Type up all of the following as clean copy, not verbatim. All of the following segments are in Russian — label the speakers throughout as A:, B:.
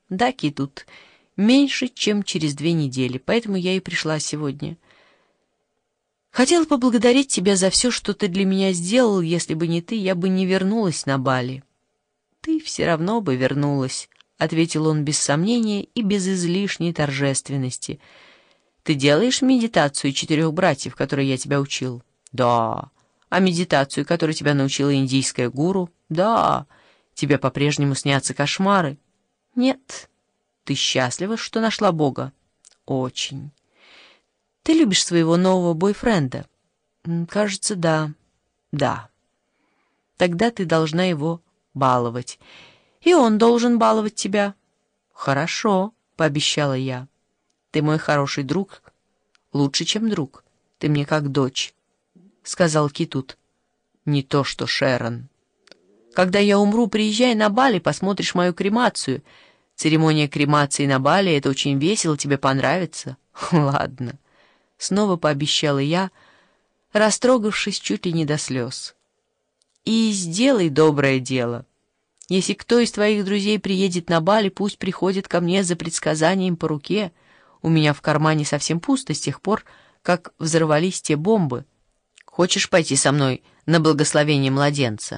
A: Да, Китут, меньше, чем через 2 недели, поэтому я и пришла сегодня. Хотела поблагодарить тебя за все, что ты для меня сделал. Если бы не ты, я бы не вернулась на Бали. Ты все равно бы вернулась, — ответил он без сомнения и без излишней торжественности. Ты делаешь медитацию 4 братьев, которые я тебя учил? Да. А медитацию, которой тебя научила индийская гуру? Да. Тебе по-прежнему снятся кошмары? Нет. Ты счастлива, что нашла Бога? Очень. Ты любишь своего нового бойфренда? Кажется, да. Да. Тогда ты должна его баловать. И он должен баловать тебя. Хорошо, пообещала я. Ты мой хороший друг. Лучше, чем друг. Ты мне как дочь, сказал Китут. Не то что Шерон. Когда я умру, приезжай на Бали, посмотришь мою кремацию. Церемония кремации на Бали — это очень весело, тебе понравится. Ладно. Снова пообещала я, растрогавшись чуть ли не до слез. И сделай доброе дело. Если кто из твоих друзей приедет на Бали, пусть приходит ко мне за предсказанием по руке. У меня в кармане совсем пусто с тех пор, как взорвались те бомбы. Хочешь пойти со мной на благословение младенца?»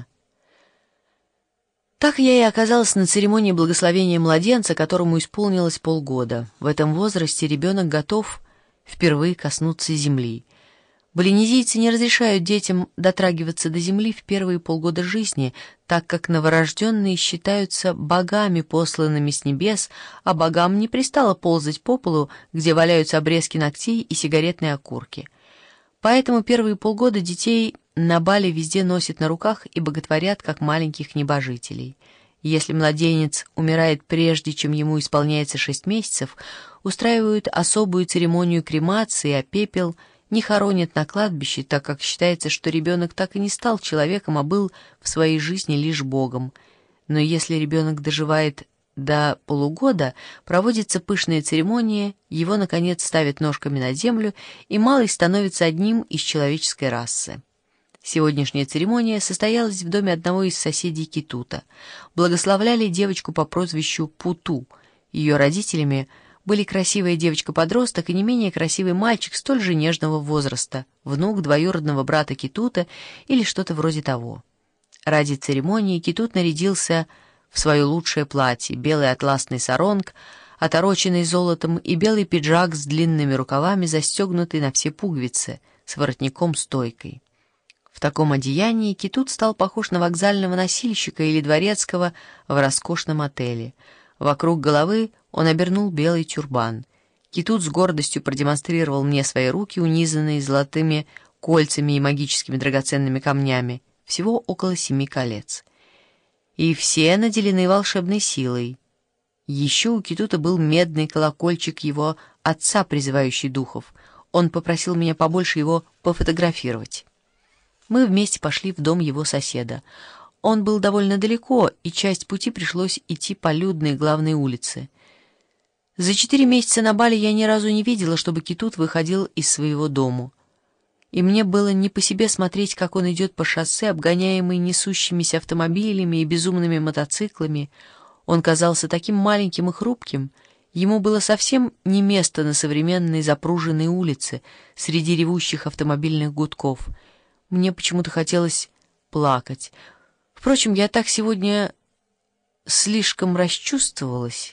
A: Так я и оказалась на церемонии благословения младенца, которому исполнилось полгода. В этом возрасте ребенок готов впервые коснуться земли. Полинезийцы не разрешают детям дотрагиваться до земли в первые полгода жизни, так как новорожденные считаются богами, посланными с небес, а богам не пристало ползать по полу, где валяются обрезки ногтей и сигаретные окурки. Поэтому первые полгода детей на Бали везде носят на руках и боготворят, как маленьких небожителей. Если младенец умирает прежде, чем ему исполняется 6 месяцев, устраивают особую церемонию кремации, а пепел не хоронят на кладбище, так как считается, что ребенок так и не стал человеком, а был в своей жизни лишь Богом. Но если ребенок доживает до полугода, проводится пышная церемония, его, наконец, ставят ножками на землю, и малый становится одним из человеческой расы. Сегодняшняя церемония состоялась в доме одного из соседей Китута. Благословляли девочку по прозвищу Путу. Ее родителями были красивая девочка-подросток и не менее красивый мальчик столь же нежного возраста, внук двоюродного брата Китута или что-то вроде того. Ради церемонии Китут нарядился в свое лучшее платье, белый атласный саронг, отороченный золотом, и белый пиджак с длинными рукавами, застегнутый на все пуговицы, с воротником-стойкой. В таком одеянии Китут стал похож на вокзального носильщика или дворецкого в роскошном отеле. Вокруг головы он обернул белый тюрбан. Китут с гордостью продемонстрировал мне свои руки, унизанные золотыми кольцами и магическими драгоценными камнями, всего около 7 колец. И все наделены волшебной силой. Еще у Китута был медный колокольчик его отца, призывающий духов. Он попросил меня побольше его пофотографировать. Мы вместе пошли в дом его соседа. Он был довольно далеко, и часть пути пришлось идти по людной главной улице. За 4 месяца на Бали я ни разу не видела, чтобы Китут выходил из своего дома. И мне было не по себе смотреть, как он идет по шоссе, обгоняемый несущимися автомобилями и безумными мотоциклами. Он казался таким маленьким и хрупким. Ему было совсем не место на современной запруженной улице среди ревущих автомобильных гудков. Мне почему-то хотелось плакать. Впрочем, я так сегодня слишком расчувствовалась.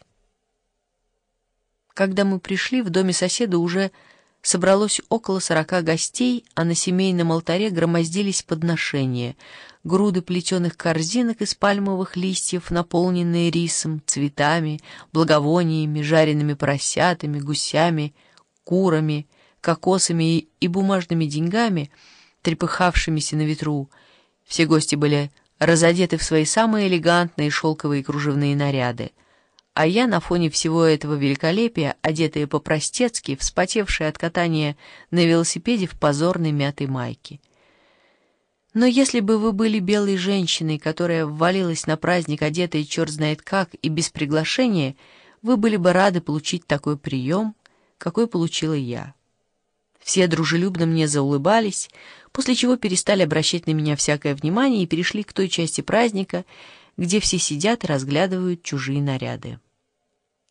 A: Когда мы пришли, в доме соседа уже собралось около 40 гостей, а на семейном алтаре громоздились подношения, груды плетеных корзинок из пальмовых листьев, наполненные рисом, цветами, благовониями, жареными поросятами, гусями, курами, кокосами и бумажными деньгами, трепыхавшимися на ветру. Все гости были разодеты в свои самые элегантные шелковые кружевные наряды, а я на фоне всего этого великолепия, одетая по-простецки, вспотевшая от катания на велосипеде в позорной мятой майке. Но если бы вы были белой женщиной, которая ввалилась на праздник, одетая черт знает как и без приглашения, вы были бы рады получить такой прием, какой получила я. Все дружелюбно мне заулыбались, после чего перестали обращать на меня всякое внимание и перешли к той части праздника, где все сидят и разглядывают чужие наряды.